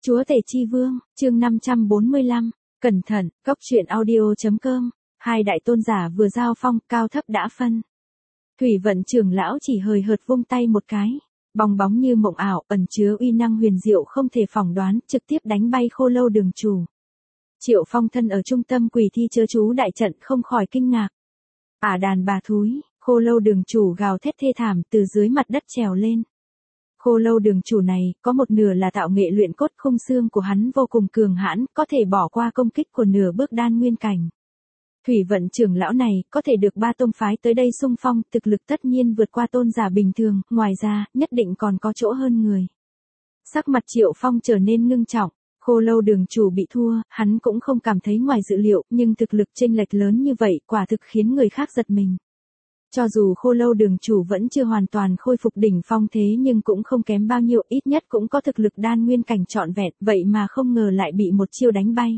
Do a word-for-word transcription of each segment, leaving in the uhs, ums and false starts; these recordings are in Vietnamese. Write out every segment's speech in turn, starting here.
Chúa Tể Chi Vương, chương năm trăm bốn mươi lăm, cẩn thận, cốc truyện audio.com, hai đại tôn giả vừa giao phong, cao thấp đã phân. Thủy vận trưởng lão chỉ hời hợt vung tay một cái, bong bóng như mộng ảo, ẩn chứa uy năng huyền diệu không thể phỏng đoán, trực tiếp đánh bay Khô Lâu Đường chủ. Triệu Phong thân ở trung tâm quỷ thi chớ chú đại trận không khỏi kinh ngạc. Ả đàn bà thúi, Khô Lâu Đường chủ gào thét thê thảm từ dưới mặt đất trèo lên. Khô Lâu Đường chủ này, có một nửa là tạo nghệ luyện cốt, khung xương của hắn vô cùng cường hãn, có thể bỏ qua công kích của nửa bước đan nguyên cảnh. Thủy vận trưởng lão này, có thể được ba tông phái tới đây xung phong, thực lực tất nhiên vượt qua tôn giả bình thường, ngoài ra, nhất định còn có chỗ hơn người. Sắc mặt Triệu Phong trở nên ngưng trọng, Khô Lâu Đường chủ bị thua, hắn cũng không cảm thấy ngoài dự liệu, nhưng thực lực chênh lệch lớn như vậy, quả thực khiến người khác giật mình. Cho dù Khô Lâu Đường chủ vẫn chưa hoàn toàn khôi phục đỉnh phong thế nhưng cũng không kém bao nhiêu, ít nhất cũng có thực lực đan nguyên cảnh trọn vẹn, vậy mà không ngờ lại bị một chiêu đánh bay.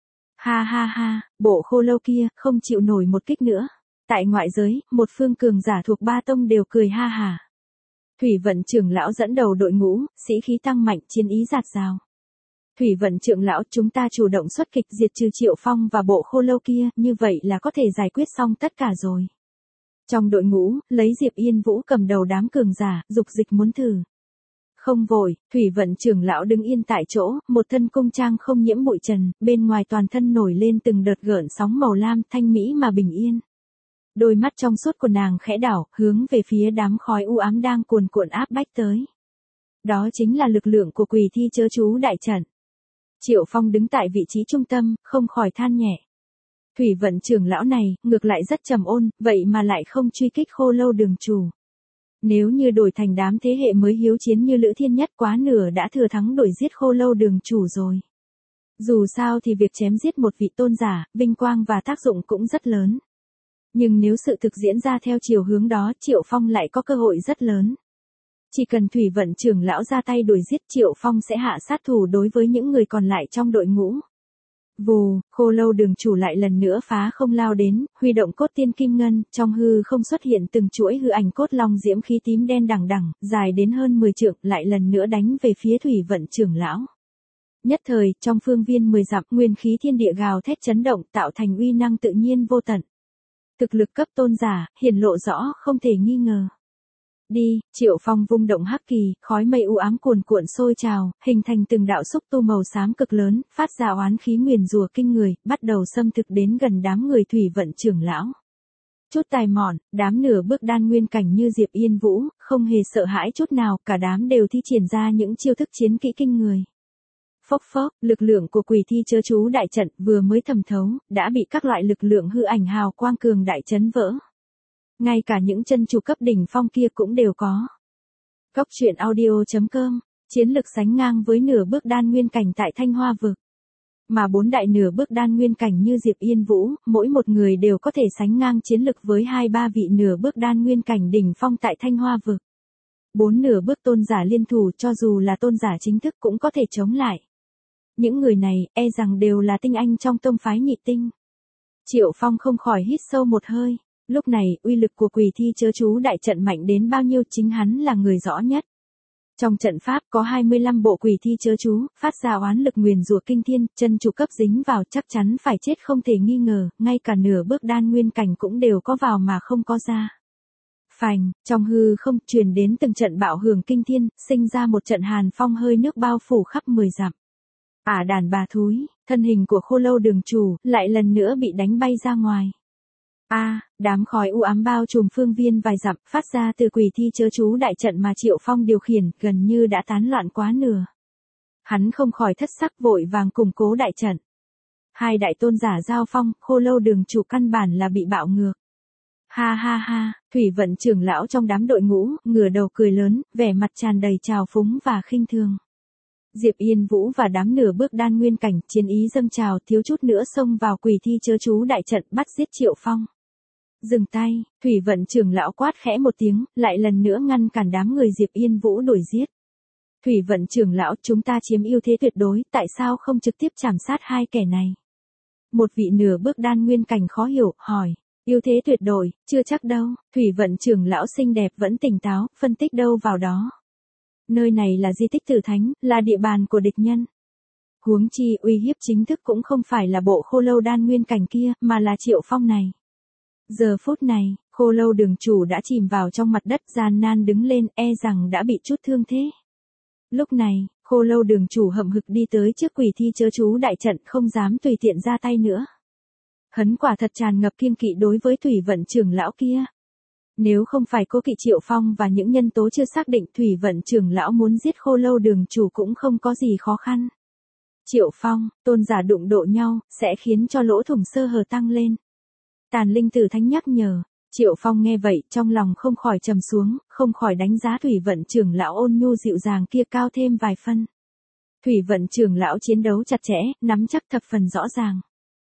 Ha ha ha, bộ Khô Lâu kia, không chịu nổi một kích nữa. Tại ngoại giới, một phương cường giả thuộc ba tông đều cười ha hả. Thủy vận trưởng lão dẫn đầu đội ngũ, sĩ khí tăng mạnh, chiến ý dạt dào. Thủy vận trưởng lão, chúng ta chủ động xuất kích diệt trừ Triệu Phong và bộ Khô Lâu kia, như vậy là có thể giải quyết xong tất cả rồi. Trong đội ngũ, lấy Diệp Yên Vũ cầm đầu đám cường giả, dục dịch muốn thử. Không vội, Thủy vận trưởng lão đứng yên tại chỗ, một thân cung trang không nhiễm bụi trần, bên ngoài toàn thân nổi lên từng đợt gợn sóng màu lam, thanh mỹ mà bình yên. Đôi mắt trong suốt của nàng khẽ đảo, hướng về phía đám khói u ám đang cuồn cuộn áp bách tới. Đó chính là lực lượng của quỷ thi chớ chú đại trận. Triệu Phong đứng tại vị trí trung tâm, không khỏi than nhẹ. Thủy vận trưởng lão này, ngược lại rất trầm ôn, vậy mà lại không truy kích Khô Lâu Đường chủ. Nếu như đổi thành đám thế hệ mới hiếu chiến như Lữ Thiên Nhất, quá nửa đã thừa thắng đuổi giết Khô Lâu Đường chủ rồi. Dù sao thì việc chém giết một vị tôn giả, vinh quang và tác dụng cũng rất lớn. Nhưng nếu sự thực diễn ra theo chiều hướng đó, Triệu Phong lại có cơ hội rất lớn. Chỉ cần Thủy vận trưởng lão ra tay đuổi giết, Triệu Phong sẽ hạ sát thủ đối với những người còn lại trong đội ngũ. Vù, Khô Lâu Đường chủ lại lần nữa phá không lao đến, huy động cốt tiên kim ngân, trong hư không xuất hiện từng chuỗi hư ảnh cốt long diễm khí tím đen đằng đằng, dài đến hơn mười trượng, lại lần nữa đánh về phía Thủy vận trưởng lão. Nhất thời, trong phương viên mười dặm, nguyên khí thiên địa gào thét chấn động, tạo thành uy năng tự nhiên vô tận. Thực lực cấp tôn giả, hiển lộ rõ, không thể nghi ngờ. Đi, Triệu Phong vung động hắc kỳ, khói mây u ám cuồn cuộn sôi trào, hình thành từng đạo xúc tu màu xám cực lớn, phát ra oán khí nguyền rủa kinh người, bắt đầu xâm thực đến gần đám người Thủy vận trưởng lão. Chút tài mọn, đám nửa bước đan nguyên cảnh như Diệp Yên Vũ, không hề sợ hãi chút nào, cả đám đều thi triển ra những chiêu thức chiến kỹ kinh người. Phốc phốc, lực lượng của quỷ thi chớ chú đại trận vừa mới thẩm thấu, đã bị các loại lực lượng hư ảnh hào quang cường đại chấn vỡ. Ngay cả những chân chủ cấp đỉnh phong kia cũng đều có. Cốc truyện audio.com, chiến lực sánh ngang với nửa bước đan nguyên cảnh tại Thanh Hoa vực. Mà bốn đại nửa bước đan nguyên cảnh như Diệp Yên Vũ, mỗi một người đều có thể sánh ngang chiến lực với hai ba vị nửa bước đan nguyên cảnh đỉnh phong tại Thanh Hoa vực. Bốn nửa bước tôn giả liên thủ, cho dù là tôn giả chính thức cũng có thể chống lại. Những người này, e rằng đều là tinh anh trong tông phái nhị tinh. Triệu Phong không khỏi hít sâu một hơi. Lúc này, uy lực của quỷ thi chớ chú đại trận mạnh đến bao nhiêu chính hắn là người rõ nhất. Trong trận pháp có hai mươi lăm bộ quỷ thi chớ chú, phát ra oán lực nguyền rủa kinh thiên, chân chủ cấp dính vào chắc chắn phải chết không thể nghi ngờ, ngay cả nửa bước đan nguyên cảnh cũng đều có vào mà không có ra. Phành, trong hư không truyền đến từng trận bạo hưởng kinh thiên, sinh ra một trận hàn phong hơi nước bao phủ khắp mười dặm. Ả đàn bà thúi, thân hình của Khô Lâu Đường chủ, lại lần nữa bị đánh bay ra ngoài. A, à, đám khói u ám bao trùm phương viên vài dặm, phát ra từ quỷ thi chớ chú đại trận mà Triệu Phong điều khiển, gần như đã tán loạn quá nửa. Hắn không khỏi thất sắc, vội vàng củng cố đại trận. Hai đại tôn giả giao phong, Khô Lâu Đường chủ căn bản là bị bạo ngược. Ha ha ha, Thủy vận trưởng lão trong đám đội ngũ, ngửa đầu cười lớn, vẻ mặt tràn đầy trào phúng và khinh thường. Diệp Yên Vũ và đám nửa bước đan nguyên cảnh, chiến ý dâng trào, thiếu chút nữa xông vào quỷ thi chớ chú đại trận, bắt giết Triệu Phong. Dừng tay, Thủy vận trưởng lão quát khẽ một tiếng, lại lần nữa ngăn cản đám người Diệp Yên Vũ đuổi giết. Thủy vận trưởng lão, chúng ta chiếm ưu thế tuyệt đối, tại sao không trực tiếp chảm sát hai kẻ này? Một vị nửa bước đan nguyên cảnh khó hiểu, hỏi. Ưu thế tuyệt đối, chưa chắc đâu, Thủy vận trưởng lão xinh đẹp vẫn tỉnh táo, phân tích đâu vào đó. Nơi này là di tích tử thánh, là địa bàn của địch nhân. Huống chi uy hiếp chính thức cũng không phải là bộ khô lâu đan nguyên cảnh kia, mà là Triệu Phong này. Giờ phút này, khô lâu đường chủ đã chìm vào trong mặt đất gian nan đứng lên, e rằng đã bị chút thương thế. Lúc này, khô lâu đường chủ hậm hực đi tới trước quỷ thi chớ chú đại trận, không dám tùy tiện ra tay nữa. Hắn quả thật tràn ngập kiêng kỵ đối với thủy vận trưởng lão kia. Nếu không phải cố kỵ Triệu Phong và những nhân tố chưa xác định, thủy vận trưởng lão muốn giết khô lâu đường chủ cũng không có gì khó khăn. Triệu Phong, tôn giả đụng độ nhau, sẽ khiến cho lỗ thủng sơ hở tăng lên. Tàn linh tử thánh nhắc nhở. Triệu Phong nghe vậy, trong lòng không khỏi trầm xuống, không khỏi đánh giá thủy vận trưởng lão ôn nhu dịu dàng kia cao thêm vài phân. Thủy vận trưởng lão chiến đấu chặt chẽ, nắm chắc thập phần rõ ràng.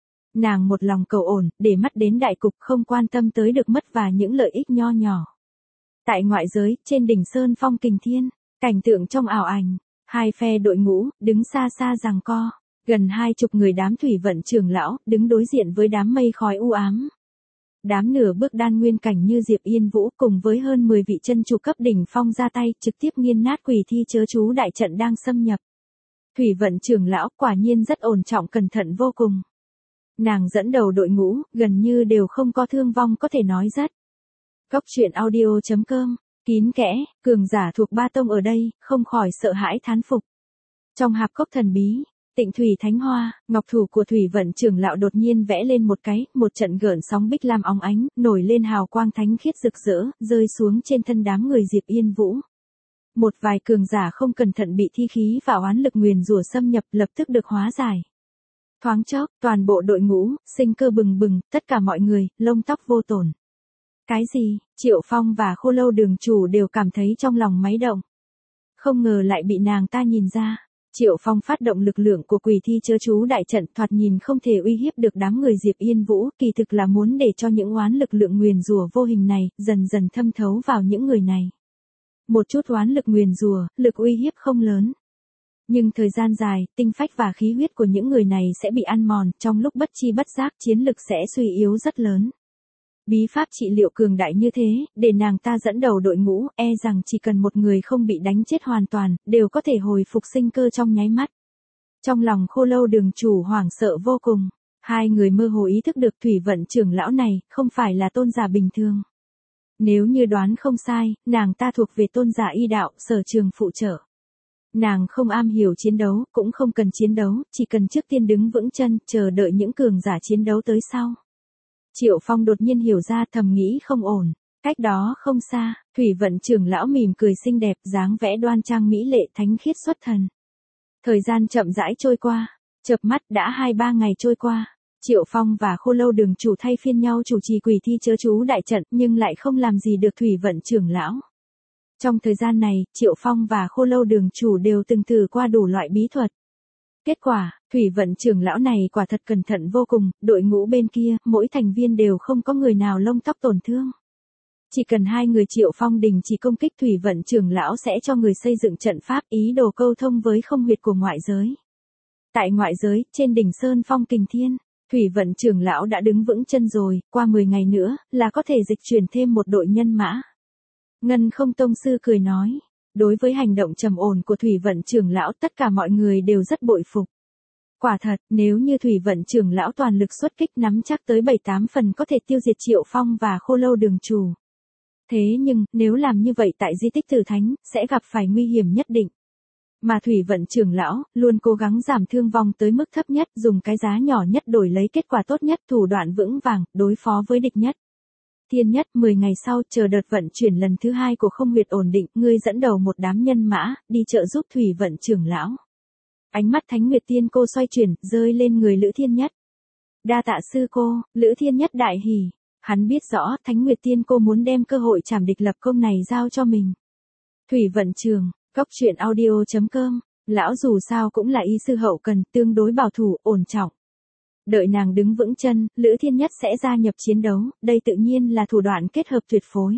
Nàng một lòng cầu ổn, để mắt đến đại cục, không quan tâm tới được mất và những lợi ích nho nhỏ. Tại ngoại giới, trên đỉnh Sơn Phong Kình Thiên, cảnh tượng trong ảo ảnh, hai phe đội ngũ, đứng xa xa giằng co, gần hai chục người đám thủy vận trưởng lão, đứng đối diện với đám mây khói u ám. Đám nửa bước đan nguyên cảnh như Diệp Yên Vũ cùng với hơn mười vị chân chủ cấp đỉnh phong ra tay, trực tiếp nghiền nát quỷ thi chớ chú đại trận đang xâm nhập. Thủy vận trưởng lão quả nhiên rất ổn trọng cẩn thận vô cùng. Nàng dẫn đầu đội ngũ, gần như đều không có thương vong có thể nói rất. Cốc truyện audio chấm com, kín kẽ, cường giả thuộc ba tông ở đây, không khỏi sợ hãi thán phục. Trong hạp cốc thần bí, Tịnh Thủy Thánh Hoa, ngọc thủ của thủy vận trưởng lão đột nhiên vẽ lên một cái, một trận gợn sóng bích lam óng ánh, nổi lên hào quang thánh khiết rực rỡ, rơi xuống trên thân đám người Diệp Yên Vũ. Một vài cường giả không cẩn thận bị thi khí và oán lực nguyền rủa xâm nhập, lập tức được hóa giải. Thoáng chốc, toàn bộ đội ngũ, sinh cơ bừng bừng, tất cả mọi người, lông tóc vô tổn. Cái gì? Triệu Phong và khô lâu đường chủ đều cảm thấy trong lòng máy động. Không ngờ lại bị nàng ta nhìn ra. Triệu Phong phát động lực lượng của quỷ thi chớ chú đại trận, thoạt nhìn không thể uy hiếp được đám người Diệp Yên Vũ, kỳ thực là muốn để cho những oán lực lượng nguyền rủa vô hình này, dần dần thâm thấu vào những người này. Một chút oán lực nguyền rủa, lực uy hiếp không lớn. Nhưng thời gian dài, tinh phách và khí huyết của những người này sẽ bị ăn mòn, trong lúc bất chi bất giác chiến lực sẽ suy yếu rất lớn. Bí pháp trị liệu cường đại như thế, để nàng ta dẫn đầu đội ngũ, e rằng chỉ cần một người không bị đánh chết hoàn toàn, đều có thể hồi phục sinh cơ trong nháy mắt. Trong lòng khô lâu đường chủ hoảng sợ vô cùng, hai người mơ hồ ý thức được thủy vận trưởng lão này, không phải là tôn giả bình thường. Nếu như đoán không sai, nàng ta thuộc về tôn giả y đạo, sở trường phụ trợ. Nàng không am hiểu chiến đấu, cũng không cần chiến đấu, chỉ cần trước tiên đứng vững chân, chờ đợi những cường giả chiến đấu tới sau. Triệu Phong đột nhiên hiểu ra, thầm nghĩ không ổn. Cách đó không xa, thủy vận trưởng lão mỉm cười xinh đẹp, dáng vẽ đoan trang mỹ lệ thánh khiết xuất thần. Thời gian chậm rãi trôi qua, chợp mắt đã hai ba ngày trôi qua. Triệu Phong và khô lâu đường chủ thay phiên nhau chủ trì quỷ thi chớ chú đại trận, nhưng lại không làm gì được thủy vận trưởng lão. Trong thời gian này, Triệu Phong và khô lâu đường chủ đều từng thử qua đủ loại bí thuật. Kết quả, thủy vận trưởng lão này quả thật cẩn thận vô cùng, đội ngũ bên kia, mỗi thành viên đều không có người nào lông tóc tổn thương. Chỉ cần hai người Triệu Phong đình chỉ công kích, thủy vận trưởng lão sẽ cho người xây dựng trận pháp, ý đồ câu thông với không huyệt của ngoại giới. Tại ngoại giới, trên đỉnh Sơn Phong Kình Thiên, thủy vận trưởng lão đã đứng vững chân rồi, qua mười ngày nữa, là có thể dịch chuyển thêm một đội nhân mã. Ngân Không Tông sư cười nói. Đối với hành động trầm ổn của thủy vận trưởng lão, tất cả mọi người đều rất bội phục. Quả thật, nếu như thủy vận trưởng lão toàn lực xuất kích, nắm chắc tới bảy tám phần có thể tiêu diệt Triệu Phong và khô lâu đường chủ. Thế nhưng, nếu làm như vậy tại di tích Tử Thánh, sẽ gặp phải nguy hiểm nhất định. Mà thủy vận trưởng lão, luôn cố gắng giảm thương vong tới mức thấp nhất, dùng cái giá nhỏ nhất đổi lấy kết quả tốt nhất, thủ đoạn vững vàng, đối phó với địch nhất. Tiên nhất, mười ngày sau, chờ đợt vận chuyển lần thứ hai của không huyệt ổn định, ngươi dẫn đầu một đám nhân mã, đi trợ giúp thủy vận trưởng lão. Ánh mắt Thánh Nguyệt Tiên cô xoay chuyển, rơi lên người Lữ Thiên Nhất. Đa tạ sư cô, Lữ Thiên Nhất đại hỉ. Hắn biết rõ, Thánh Nguyệt Tiên cô muốn đem cơ hội trảm địch lập công này giao cho mình. Thủy vận trường, cốc truyện audio chấm com, lão dù sao cũng là y sư hậu cần, tương đối bảo thủ, ổn trọng. Đợi nàng đứng vững chân, Lữ Thiên Nhất sẽ gia nhập chiến đấu, đây tự nhiên là thủ đoạn kết hợp tuyệt phối.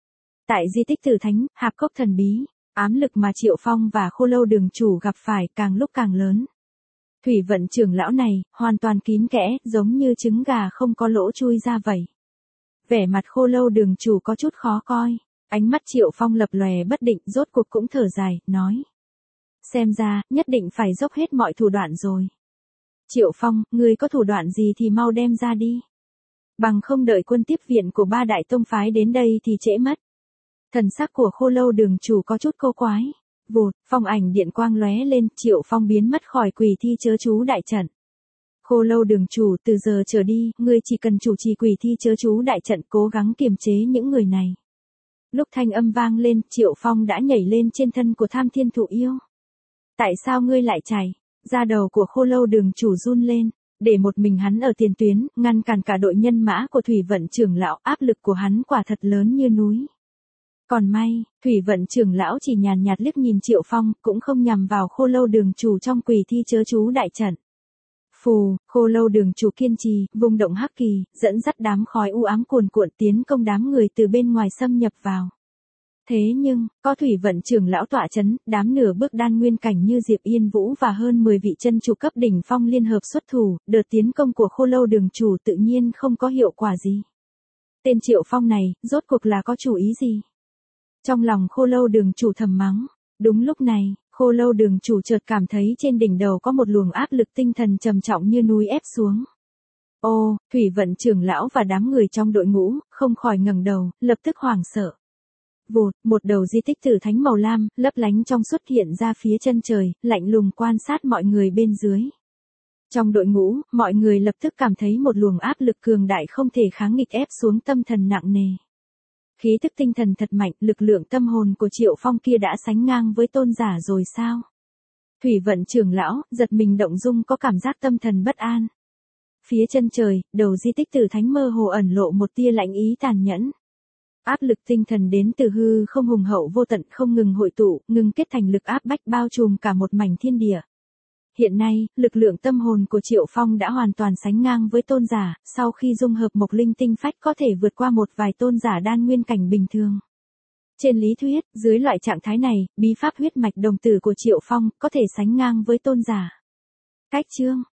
Tại di tích Tử Thánh, hạp cốc thần bí, ám lực mà Triệu Phong và khô lâu đường chủ gặp phải càng lúc càng lớn. Thủy vận trưởng lão này, hoàn toàn kín kẽ, giống như trứng gà không có lỗ chui ra vậy. Vẻ mặt khô lâu đường chủ có chút khó coi, ánh mắt Triệu Phong lập lòe bất định, rốt cuộc cũng thở dài, nói. Xem ra, nhất định phải dốc hết mọi thủ đoạn rồi. Triệu Phong, ngươi có thủ đoạn gì thì mau đem ra đi. Bằng không đợi quân tiếp viện của ba đại tông phái đến đây thì trễ mất. Thần sắc của Khô Lâu đường chủ có chút cô quái. Vụt, phong ảnh điện quang lóe lên, Triệu Phong biến mất khỏi quỷ thi chớ chú đại trận. Khô Lâu đường chủ, từ giờ trở đi, ngươi chỉ cần chủ trì quỷ thi chớ chú đại trận, cố gắng kiềm chế những người này. Lúc thanh âm vang lên, Triệu Phong đã nhảy lên trên thân của Tham Thiên Thụ Yêu. Tại sao ngươi lại chạy? Da đầu của Khô Lâu đường chủ run lên, để một mình hắn ở tiền tuyến, ngăn cản cả đội nhân mã của Thủy Vận trưởng lão, áp lực của hắn quả thật lớn như núi. Còn may, Thủy Vận trưởng lão chỉ nhàn nhạt liếc nhìn Triệu Phong, cũng không nhằm vào Khô Lâu đường chủ trong quỷ thi chớ chú đại trận. Phù, Khô Lâu đường chủ kiên trì, vùng động hắc kỳ, dẫn dắt đám khói u ám cuồn cuộn tiến công đám người từ bên ngoài xâm nhập vào. Thế nhưng, có Thủy Vận trưởng lão tọa chấn, đám nửa bước đan nguyên cảnh như Diệp Yên Vũ và hơn mười vị chân chủ cấp đỉnh phong liên hợp xuất thủ, đợt tiến công của Khô Lâu đường chủ tự nhiên không có hiệu quả gì. Tên Triệu Phong này, rốt cuộc là có chủ ý gì? Trong lòng Khô Lâu đường chủ thầm mắng. Đúng lúc này, Khô Lâu đường chủ chợt cảm thấy trên đỉnh đầu có một luồng áp lực tinh thần trầm trọng như núi ép xuống. Ô, Thủy Vận trưởng lão và đám người trong đội ngũ, không khỏi ngẩng đầu, lập tức hoảng sợ. Vụt, một đầu di tích tử thánh màu lam, lấp lánh trong xuất hiện ra phía chân trời, lạnh lùng quan sát mọi người bên dưới. Trong đội ngũ, mọi người lập tức cảm thấy một luồng áp lực cường đại không thể kháng nghịch ép xuống tâm thần nặng nề. Khí tức tinh thần thật mạnh, lực lượng tâm hồn của Triệu Phong kia đã sánh ngang với tôn giả rồi sao? Thủy Vận trưởng lão, giật mình động dung có cảm giác tâm thần bất an. Phía chân trời, đầu di tích tử thánh mơ hồ ẩn lộ một tia lạnh ý tàn nhẫn. Áp lực tinh thần đến từ hư không hùng hậu vô tận không ngừng hội tụ, ngừng kết thành lực áp bách bao trùm cả một mảnh thiên địa. Hiện nay, lực lượng tâm hồn của Triệu Phong đã hoàn toàn sánh ngang với tôn giả, sau khi dung hợp mộc linh tinh phách có thể vượt qua một vài tôn giả đan nguyên cảnh bình thường. Trên lý thuyết, dưới loại trạng thái này, bí pháp huyết mạch đồng tử của Triệu Phong có thể sánh ngang với tôn giả. Cách chương